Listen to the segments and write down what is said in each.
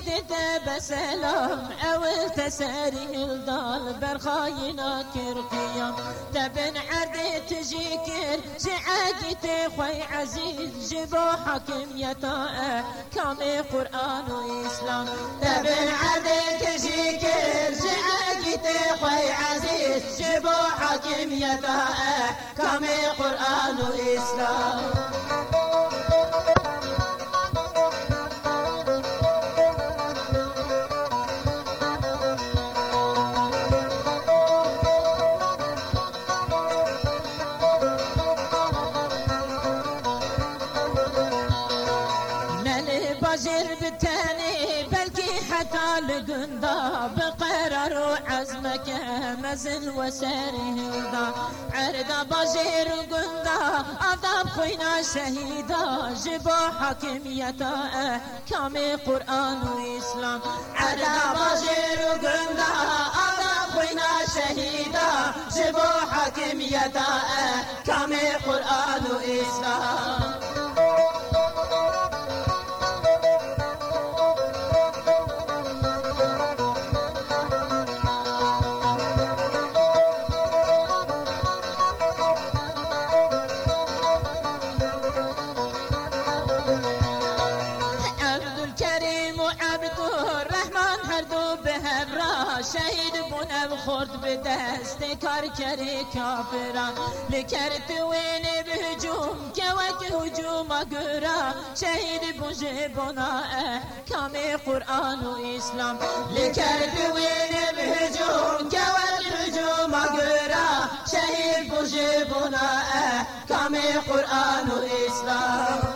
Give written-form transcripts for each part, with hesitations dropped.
شهید بسلام اول تساري الضال برخاينا كرقيام تبن عردي تجيكر شعاقتي خوي عزيز جبو حكم يطاء كامي قرآن وإسلام تبن عردي تجيكر شعاقتي خوي عزيز جبو حكم يطاء كامي قرآن وإسلام باجر بتاني بلكي حتى لقندا بقرار وعزمك مزل وساره دا عردا باجر قندا عذاب خوينا شهيدا جبا حكميتا كامي قرآن وإسلام عردا باجر قندا عذاب خوينا شهيدا جبا حكميتا كامي قرآن وإسلام شهید بونم خورد به دست کار کری کافران لکرت وین بهجوم که وک هجوم گرا شهید بوجه بنا کام قرآن و اسلام لکرت وین بهجوم که وک هجوم گرا شهید بوجه بنا کام قرآن و اسلام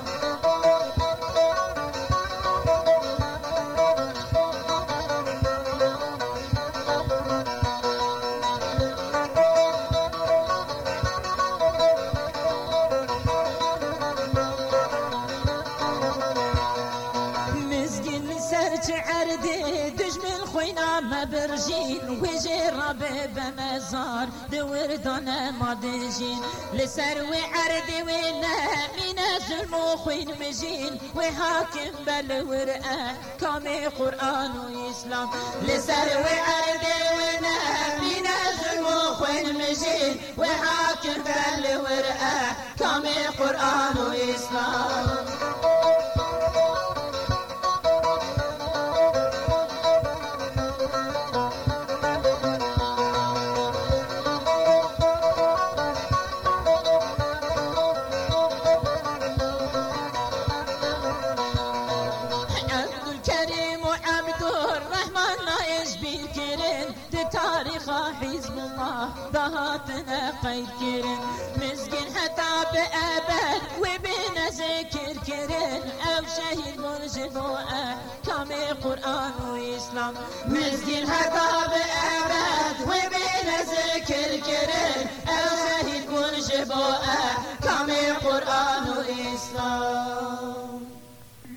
خوينا مبرجين وجرب بمزار دور دون مادجين لسروي عردي ونا من ظلم خوين مجين وحاكم بالورقة كامي قرآن وإسلام لسروي عردي ونا من ظلم خوين مجين وحاكم بالورقة كامي قرآن وإسلام حزب الله ضهاتنا قيد كرن مسكين حتى بأبد وبين ذكر كرن أو شهيد مرجبوء كامي قرآن وإسلام مسكين حتى بأبد وبين ذكر كرن أو شهيد مرجبوء كامي قرآن وإسلام